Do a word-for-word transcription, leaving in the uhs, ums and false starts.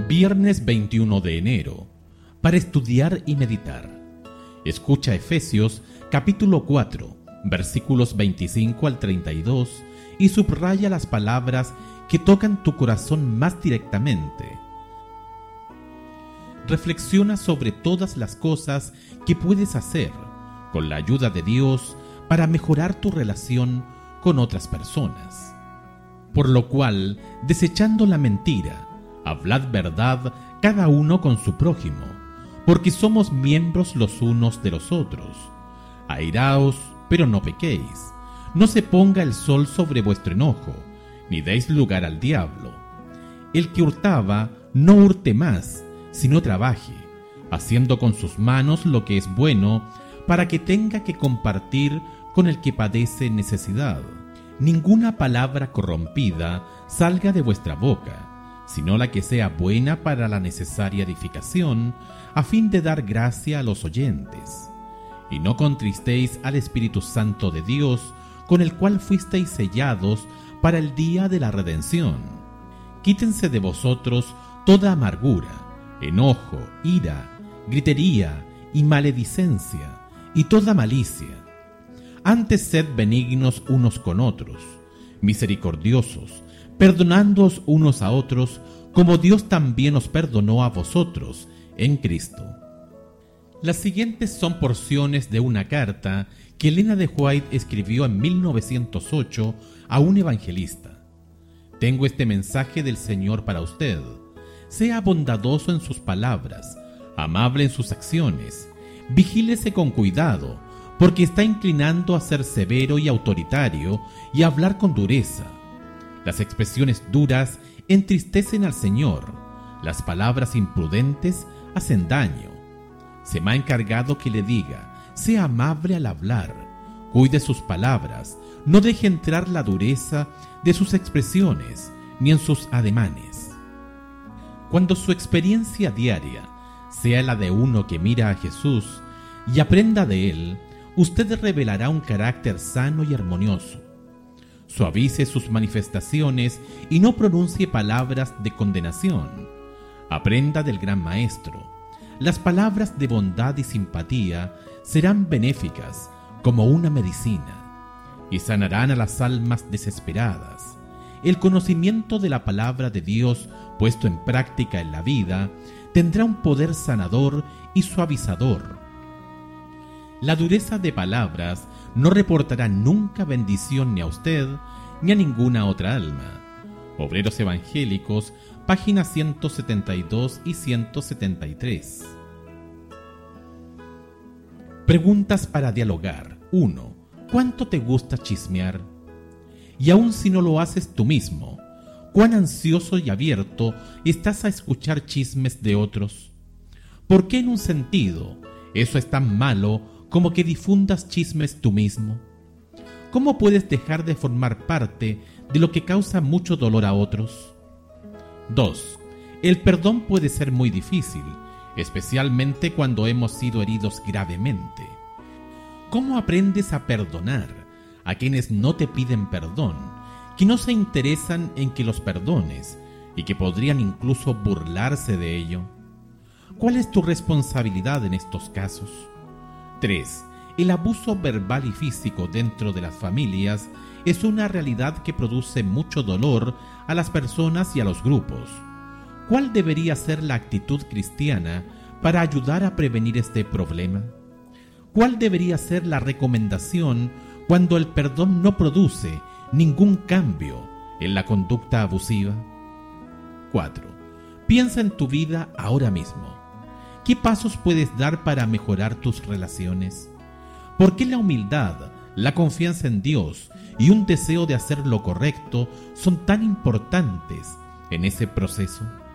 Viernes veintiuno de enero, para estudiar y meditar. Escucha Efesios capítulo cuatro, versículos veinticinco al treinta y dos y subraya las palabras que tocan tu corazón más directamente. Reflexiona sobre todas las cosas que puedes hacer con la ayuda de Dios para mejorar tu relación con otras personas. Por lo cual, desechando la mentira, hablad verdad cada uno con su prójimo, porque somos miembros los unos de los otros. Airaos, pero no pequéis. No se ponga el sol sobre vuestro enojo, ni deis lugar al diablo. El que hurtaba, no hurte más, sino trabaje, haciendo con sus manos lo que es bueno, para que tenga que compartir con el que padece necesidad. Ninguna palabra corrompida salga de vuestra boca, sino la que sea buena para la necesaria edificación, a fin de dar gracia a los oyentes. Y no contristéis al Espíritu Santo de Dios, con el cual fuisteis sellados para el día de la redención. Quítense de vosotros toda amargura, enojo, ira, gritería y maledicencia, y toda malicia. Antes sed benignos unos con otros, misericordiosos, perdonándoos unos a otros, como Dios también os perdonó a vosotros en Cristo. Las siguientes son porciones de una carta que Elena de White escribió en mil novecientos ocho a un evangelista. Tengo este mensaje del Señor para usted. Sea bondadoso en sus palabras, amable en sus acciones, vigílese con cuidado, porque está inclinando a ser severo y autoritario y a hablar con dureza. Las expresiones duras entristecen al Señor, las palabras imprudentes hacen daño. Se me ha encargado que le diga, sea amable al hablar, cuide sus palabras, no deje entrar la dureza de sus expresiones ni en sus ademanes. Cuando su experiencia diaria sea la de uno que mira a Jesús y aprenda de él, usted revelará un carácter sano y armonioso. Suavice sus manifestaciones y no pronuncie palabras de condenación. Aprenda del gran maestro. Las palabras de bondad y simpatía serán benéficas como una medicina y sanarán a las almas desesperadas. El conocimiento de la palabra de Dios puesto en práctica en la vida tendrá un poder sanador y suavizador. La dureza de palabras no reportará nunca bendición ni a usted ni a ninguna otra alma. Obreros Evangélicos, páginas ciento setenta y dos y ciento setenta y tres. Preguntas para dialogar. uno. ¿Cuánto te gusta chismear? Y aun si no lo haces tú mismo, ¿cuán ansioso y abierto estás a escuchar chismes de otros? ¿Por qué en un sentido eso es tan malo como que difundas chismes tú mismo? ¿Cómo puedes dejar de formar parte de lo que causa mucho dolor a otros? dos. El perdón puede ser muy difícil, especialmente cuando hemos sido heridos gravemente. ¿Cómo aprendes a perdonar a quienes no te piden perdón, que no se interesan en que los perdones y que podrían incluso burlarse de ello? ¿Cuál es tu responsabilidad en estos casos? tres. El abuso verbal y físico dentro de las familias es una realidad que produce mucho dolor a las personas y a los grupos. ¿Cuál debería ser la actitud cristiana para ayudar a prevenir este problema? ¿Cuál debería ser la recomendación cuando el perdón no produce ningún cambio en la conducta abusiva? cuatro. Piensa en tu vida ahora mismo. ¿Qué pasos puedes dar para mejorar tus relaciones? ¿Por qué la humildad, la confianza en Dios y un deseo de hacer lo correcto son tan importantes en ese proceso?